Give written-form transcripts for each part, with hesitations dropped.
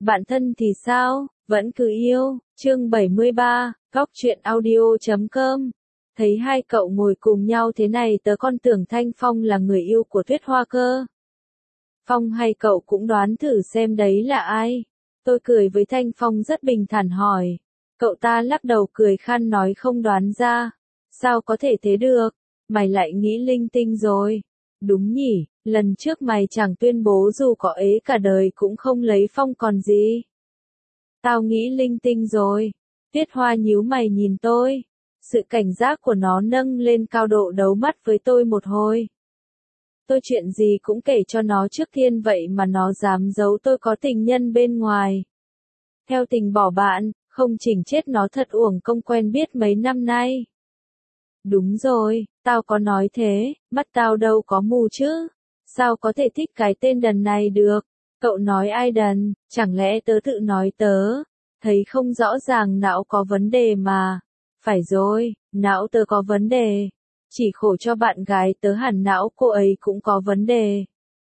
Bạn thân thì sao, vẫn cứ yêu, chương 73, góc truyện audio.com. Thấy hai cậu ngồi cùng nhau thế này tớ còn tưởng Thanh Phong là người yêu của Tuyết Hoa cơ. Phong hay cậu cũng đoán thử xem đấy là ai? Tôi cười với Thanh Phong rất bình thản hỏi. Cậu ta lắc đầu cười khan nói không đoán ra. Sao có thể thế được? Mày lại nghĩ linh tinh rồi. Đúng nhỉ, lần trước mày chẳng tuyên bố dù có ế cả đời cũng không lấy Phong còn gì. Tao nghĩ linh tinh rồi. Tuyết Hoa nhíu mày nhìn tôi. Sự cảnh giác của nó nâng lên cao độ đấu mắt với tôi một hồi. Tôi chuyện gì cũng kể cho nó trước tiên vậy mà nó dám giấu tôi có tình nhân bên ngoài. Theo tình bỏ bạn, không chỉnh chết nó thật uổng công quen biết mấy năm nay. Đúng rồi, tao có nói thế, mắt tao đâu có mù chứ. Sao có thể thích cái tên đần này được? Cậu nói ai đần, chẳng lẽ tớ tự nói tớ? Thấy không rõ ràng não có vấn đề mà. Phải rồi, não tớ có vấn đề. Chỉ khổ cho bạn gái tớ hẳn não cô ấy cũng có vấn đề.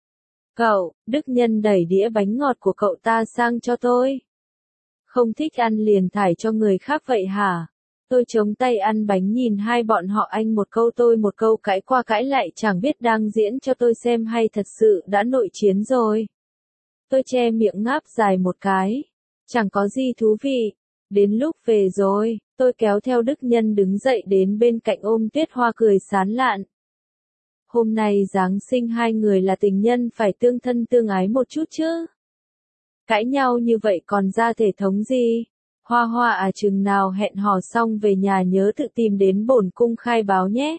Cậu, Đức Nhân đẩy đĩa bánh ngọt của cậu ta sang cho tôi. Không thích ăn liền thải cho người khác vậy hả? Tôi chống tay ăn bánh nhìn hai bọn họ anh một câu tôi một câu cãi qua cãi lại chẳng biết đang diễn cho tôi xem hay thật sự đã nội chiến rồi. Tôi che miệng ngáp dài một cái. Chẳng có gì thú vị. Đến lúc về rồi, tôi kéo theo Đức Nhân đứng dậy đến bên cạnh ôm Tuyết Hoa cười sán lạn. Hôm nay Giáng sinh hai người là tình nhân phải tương thân tương ái một chút chứ. Cãi nhau như vậy còn ra thể thống gì? Hoa Hoa à chừng nào hẹn hò xong về nhà nhớ tự tìm đến bổn cung khai báo nhé.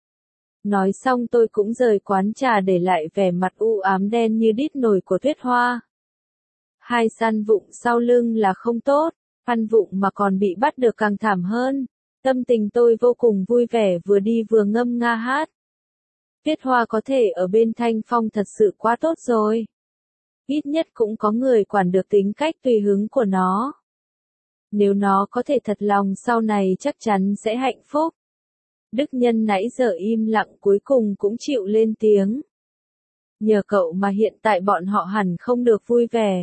Nói xong tôi cũng rời quán trà để lại vẻ mặt u ám đen như đít nồi của Tuyết Hoa. Hai săn vụng sau lưng là không tốt, ăn vụng mà còn bị bắt được càng thảm hơn. Tâm tình tôi vô cùng vui vẻ vừa đi vừa ngâm nga hát. Tuyết Hoa có thể ở bên Thanh Phong thật sự quá tốt rồi. Ít nhất cũng có người quản được tính cách tùy hứng của nó. Nếu nó có thể thật lòng sau này chắc chắn sẽ hạnh phúc. Đức Nhân nãy giờ im lặng cuối cùng cũng chịu lên tiếng. Nhờ cậu mà hiện tại bọn họ hẳn không được vui vẻ.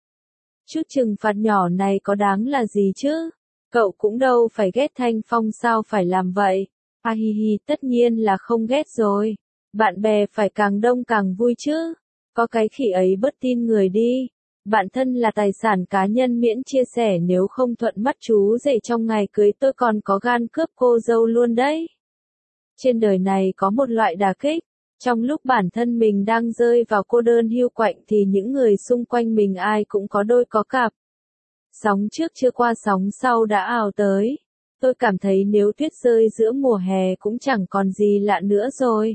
Chút trừng phạt nhỏ này có đáng là gì chứ? Cậu cũng đâu phải ghét Thanh Phong sao phải làm vậy? À hi hi, tất nhiên là không ghét rồi. Bạn bè phải càng đông càng vui chứ. Có cái khỉ ấy bớt tin người đi. Bạn thân là tài sản cá nhân miễn chia sẻ nếu không thuận mắt chú rể trong ngày cưới tôi còn có gan cướp cô dâu luôn đấy. Trên đời này có một loại đả kích. Trong lúc bản thân mình đang rơi vào cô đơn hiu quạnh thì những người xung quanh mình ai cũng có đôi có cặp. Sóng trước chưa qua sóng sau đã ào tới. Tôi cảm thấy nếu tuyết rơi giữa mùa hè cũng chẳng còn gì lạ nữa rồi.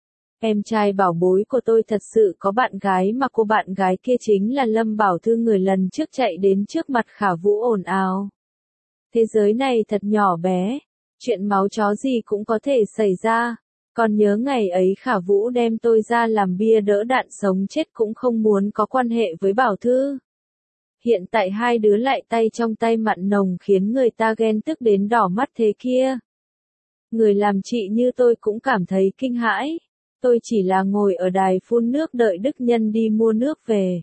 Em trai bảo bối của tôi thật sự có bạn gái mà cô bạn gái kia chính là Lâm Bảo Thư người lần trước chạy đến trước mặt Khả Vũ ồn ào. Thế giới này thật nhỏ bé. Chuyện máu chó gì cũng có thể xảy ra. Còn nhớ ngày ấy Khả Vũ đem tôi ra làm bia đỡ đạn sống chết cũng không muốn có quan hệ với Bảo Thư. Hiện tại hai đứa lại tay trong tay mặn nồng khiến người ta ghen tức đến đỏ mắt thế kia. Người làm chị như tôi cũng cảm thấy kinh hãi. Tôi chỉ là ngồi ở đài phun nước đợi Đức Nhân đi mua nước về.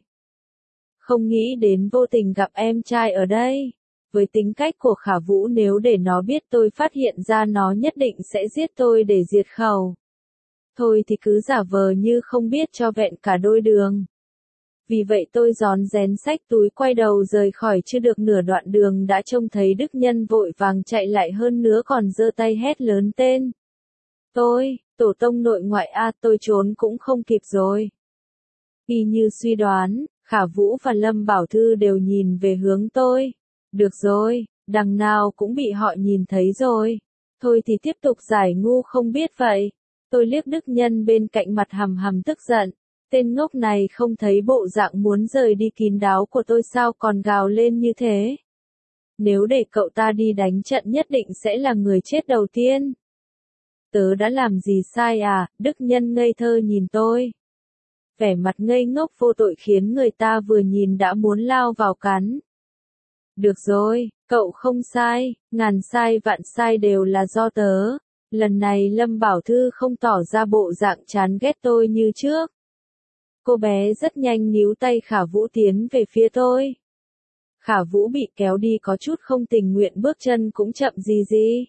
Không nghĩ đến vô tình gặp em trai ở đây. Với tính cách của Khả Vũ nếu để nó biết tôi phát hiện ra nó nhất định sẽ giết tôi để diệt khẩu. Thôi thì cứ giả vờ như không biết cho vẹn cả đôi đường. Vì vậy tôi rón rén xách túi quay đầu rời khỏi chưa được nửa đoạn đường đã trông thấy Đức Nhân vội vàng chạy lại hơn nữa còn giơ tay hét lớn tên. Tôi, tổ tông nội ngoại a tôi trốn cũng không kịp rồi. Y như suy đoán, Khả Vũ và Lâm Bảo Thư đều nhìn về hướng tôi. Được rồi, đằng nào cũng bị họ nhìn thấy rồi. Thôi thì tiếp tục giải ngu không biết vậy. Tôi liếc Đức Nhân bên cạnh mặt hầm hầm tức giận. Tên ngốc này không thấy bộ dạng muốn rời đi kín đáo của tôi sao còn gào lên như thế. Nếu để cậu ta đi đánh trận nhất định sẽ là người chết đầu tiên. Tớ đã làm gì sai à? Đức Nhân ngây thơ nhìn tôi. Vẻ mặt ngây ngốc vô tội khiến người ta vừa nhìn đã muốn lao vào cắn. Được rồi, cậu không sai, ngàn sai vạn sai đều là do tớ. Lần này Lâm Bảo Thư không tỏ ra bộ dạng chán ghét tôi như trước. Cô bé rất nhanh níu tay Khả Vũ tiến về phía tôi. Khả Vũ bị kéo đi có chút không tình nguyện, bước chân cũng chậm gì gì.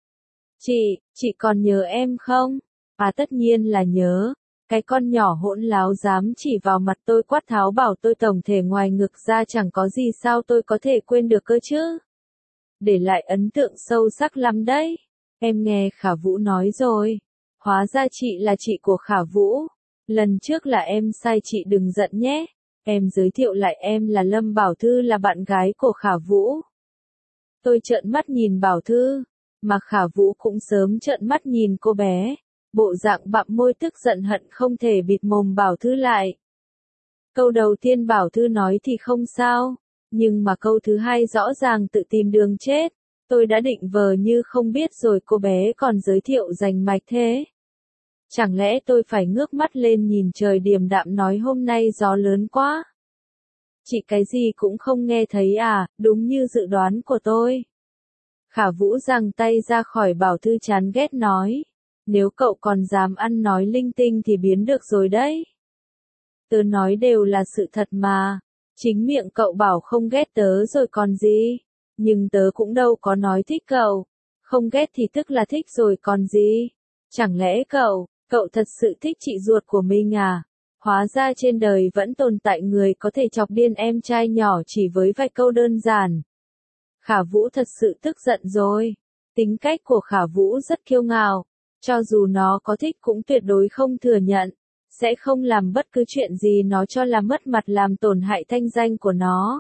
Chị còn nhớ em không? À tất nhiên là nhớ. Cái con nhỏ hỗn láo dám chỉ vào mặt tôi quát tháo bảo tôi tổng thể ngoài ngực ra chẳng có gì, sao tôi có thể quên được cơ chứ? Để lại ấn tượng sâu sắc lắm đấy. Em nghe Khả Vũ nói rồi. Hóa ra chị là chị của Khả Vũ. Lần trước là em sai, chị đừng giận nhé. Em giới thiệu lại, em là Lâm Bảo Thư, là bạn gái của Khả Vũ. Tôi trợn mắt nhìn Bảo Thư, mà Khả Vũ cũng sớm trợn mắt nhìn cô bé. Bộ dạng bặm môi tức giận hận không thể bịt mồm Bảo Thư lại. Câu đầu tiên Bảo Thư nói thì không sao, nhưng mà câu thứ hai rõ ràng tự tìm đường chết. Tôi đã định vờ như không biết rồi, cô bé còn giới thiệu rành mạch thế. Chẳng lẽ tôi phải ngước mắt lên nhìn trời điềm đạm nói hôm nay gió lớn quá? Chị cái gì cũng không nghe thấy à? Đúng như dự đoán của tôi. Khả Vũ giằng tay ra khỏi Bảo Thư, chán ghét nói. Nếu cậu còn dám ăn nói linh tinh thì biến được rồi đấy. Tớ nói đều là sự thật mà. Chính miệng cậu bảo không ghét tớ rồi còn gì. Nhưng tớ cũng đâu có nói thích cậu. Không ghét thì tức là thích rồi còn gì. Chẳng lẽ cậu thật sự thích chị ruột của mình à? Hóa ra trên đời vẫn tồn tại người có thể chọc điên em trai nhỏ chỉ với vài câu đơn giản. Khả Vũ thật sự tức giận rồi. Tính cách của Khả Vũ rất kiêu ngạo. Cho dù nó có thích cũng tuyệt đối không thừa nhận. Sẽ không làm bất cứ chuyện gì nó cho là mất mặt, làm tổn hại thanh danh của nó.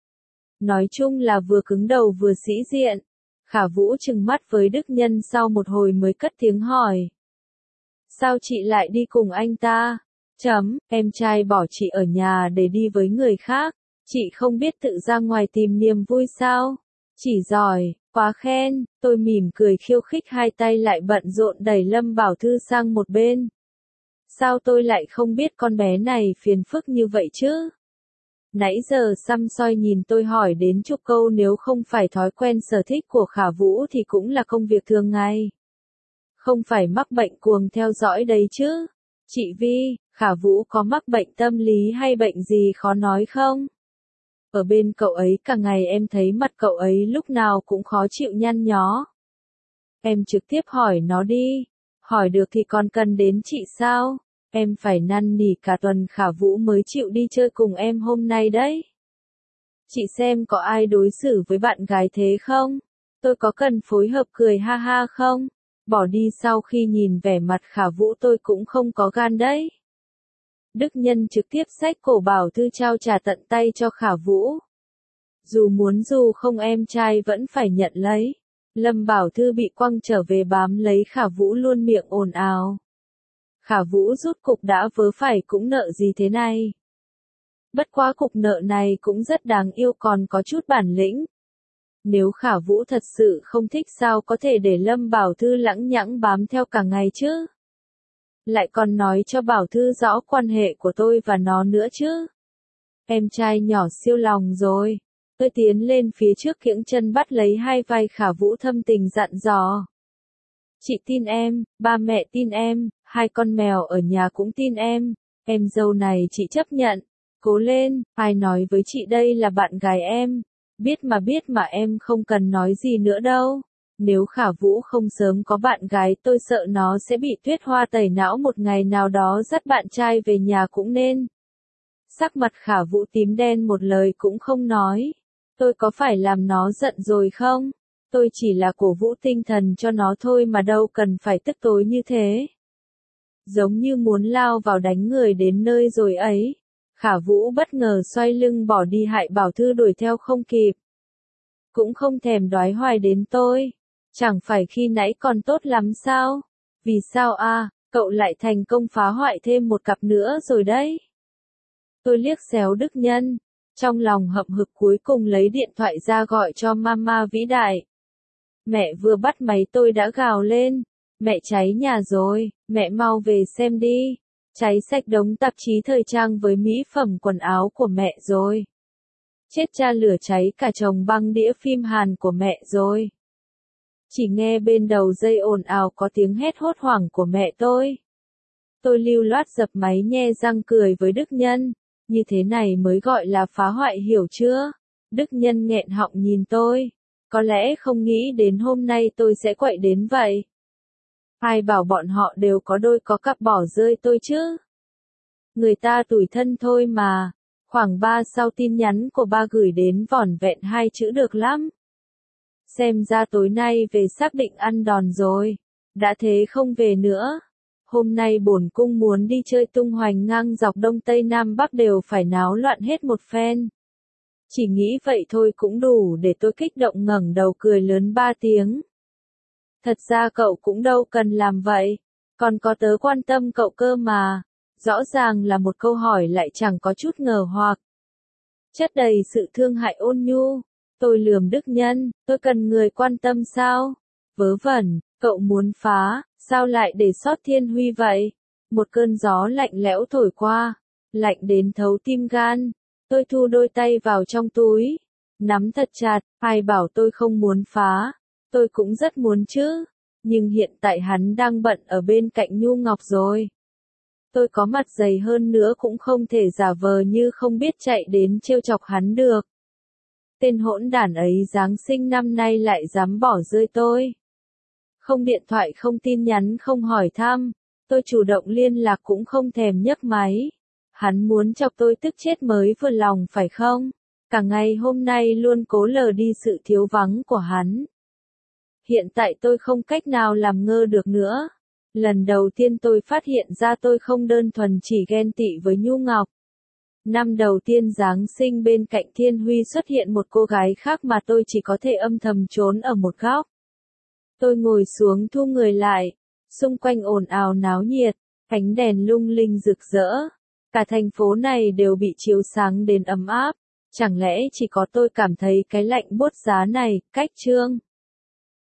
Nói chung là vừa cứng đầu vừa sĩ diện. Khả Vũ trừng mắt với Đức Nhân sau một hồi mới cất tiếng hỏi. Sao chị lại đi cùng anh ta? Em trai bỏ chị ở nhà để đi với người khác. Chị không biết tự ra ngoài tìm niềm vui sao? Chỉ giỏi, quá khen. Tôi mỉm cười khiêu khích, hai tay lại bận rộn đẩy Lâm Bảo Thư sang một bên. Sao tôi lại không biết con bé này phiền phức như vậy chứ? Nãy giờ săm soi nhìn tôi hỏi đến chục câu, nếu không phải thói quen sở thích của Khả Vũ thì cũng là công việc thường ngày. Không phải mắc bệnh cuồng theo dõi đấy chứ? Chị Vi, Khả Vũ có mắc bệnh tâm lý hay bệnh gì khó nói không? Ở bên cậu ấy cả ngày em thấy mặt cậu ấy lúc nào cũng khó chịu nhăn nhó. Em trực tiếp hỏi nó đi. Hỏi được thì còn cần đến chị sao? Em phải năn nỉ cả tuần Khả Vũ mới chịu đi chơi cùng em hôm nay đấy. Chị xem có ai đối xử với bạn gái thế không? Tôi có cần phối hợp cười ha ha không? Bỏ đi. Sau khi nhìn vẻ mặt Khả Vũ tôi cũng không có gan đấy. Đức Nhân trực tiếp xách cổ Bảo Thư trao trả tận tay cho Khả Vũ. Dù muốn dù không em trai vẫn phải nhận lấy. Lâm Bảo Thư bị quăng trở về bám lấy Khả Vũ luôn miệng ồn ào. Khả Vũ rút cục đã vớ phải, cũng nợ gì thế này. Bất quá cục nợ này cũng rất đáng yêu, còn có chút bản lĩnh. Nếu Khả Vũ thật sự không thích sao có thể để Lâm Bảo Thư lẳng nhẳng bám theo cả ngày chứ? Lại còn nói cho Bảo Thư rõ quan hệ của tôi và nó nữa chứ? Em trai nhỏ siêu lòng rồi. Tôi tiến lên phía trước kiễng chân bắt lấy hai vai Khả Vũ thâm tình dặn dò. Chị tin em, ba mẹ tin em, hai con mèo ở nhà cũng tin em dâu này chị chấp nhận. Cố lên, ai nói với chị đây là bạn gái em. Biết mà em không cần nói gì nữa đâu. Nếu Khả Vũ không sớm có bạn gái tôi sợ nó sẽ bị Tuyết Hoa tẩy não một ngày nào đó, dắt bạn trai về nhà cũng nên. Sắc mặt Khả Vũ tím đen, một lời cũng không nói. Tôi có phải làm nó giận rồi không? Tôi chỉ là cổ vũ tinh thần cho nó thôi mà đâu cần phải tức tối như thế. Giống như muốn lao vào đánh người đến nơi rồi ấy. Khả Vũ bất ngờ xoay lưng bỏ đi, hại Bảo Thư đuổi theo không kịp. Cũng không thèm đoái hoài đến tôi. Chẳng phải khi nãy còn tốt lắm sao? Vì sao a? Cậu lại thành công phá hoại thêm một cặp nữa rồi đấy. Tôi liếc xéo Đức Nhân. Trong lòng hậm hực cuối cùng lấy điện thoại ra gọi cho mama vĩ đại. Mẹ vừa bắt máy tôi đã gào lên. Mẹ cháy nhà rồi, mẹ mau về xem đi. Cháy sạch đống tạp chí thời trang với mỹ phẩm quần áo của mẹ rồi. Chết cha, lửa cháy cả chồng băng đĩa phim Hàn của mẹ rồi. Chỉ nghe bên đầu dây ồn ào có tiếng hét hốt hoảng của mẹ tôi. Tôi lưu loát dập máy nhe răng cười với Đức Nhân. Như thế này mới gọi là phá hoại, hiểu chưa? Đức Nhân nghẹn họng nhìn tôi. Có lẽ không nghĩ đến hôm nay tôi sẽ quậy đến vậy. Ai bảo bọn họ đều có đôi có cặp bỏ rơi tôi chứ. Người ta tủi thân thôi mà. Khoảng 3 sau tin nhắn của ba gửi đến vỏn vẹn 2 chữ được lắm. Xem ra tối nay về xác định ăn đòn rồi. Đã thế không về nữa. Hôm nay bổn cung muốn đi chơi tung hoành ngang dọc Đông Tây Nam Bắc đều phải náo loạn hết một phen. Chỉ nghĩ vậy thôi cũng đủ để tôi kích động ngẩng đầu cười lớn 3 tiếng. Thật ra cậu cũng đâu cần làm vậy. Còn có tớ quan tâm cậu cơ mà. Rõ ràng là một câu hỏi lại chẳng có chút ngờ hoặc. Chất đầy sự thương hại ôn nhu. Tôi lườm Đức Nhân, tôi cần người quan tâm sao? Vớ vẩn, cậu muốn phá, sao lại để sót Thiên Huy vậy? Một cơn gió lạnh lẽo thổi qua, lạnh đến thấu tim gan. Tôi thu đôi tay vào trong túi, nắm thật chặt, ai bảo tôi không muốn phá, tôi cũng rất muốn chứ. Nhưng hiện tại hắn đang bận ở bên cạnh Nhu Ngọc rồi. Tôi có mặt dày hơn nữa cũng không thể giả vờ như không biết chạy đến trêu chọc hắn được. Tên hỗn đản ấy Giáng sinh năm nay lại dám bỏ rơi tôi. Không điện thoại không tin nhắn không hỏi thăm, tôi chủ động liên lạc cũng không thèm nhấc máy. Hắn muốn chọc tôi tức chết mới vừa lòng phải không? Cả ngày hôm nay luôn cố lờ đi sự thiếu vắng của hắn. Hiện tại tôi không cách nào làm ngơ được nữa. Lần đầu tiên tôi phát hiện ra tôi không đơn thuần chỉ ghen tị với Nhu Ngọc. Năm đầu tiên Giáng sinh bên cạnh Thiên Huy xuất hiện một cô gái khác mà tôi chỉ có thể âm thầm trốn ở một góc. Tôi ngồi xuống thu người lại. Xung quanh ồn ào náo nhiệt, ánh đèn lung linh rực rỡ. Cả thành phố này đều bị chiếu sáng đến ấm áp. Chẳng lẽ chỉ có tôi cảm thấy cái lạnh buốt giá này, cách Trương?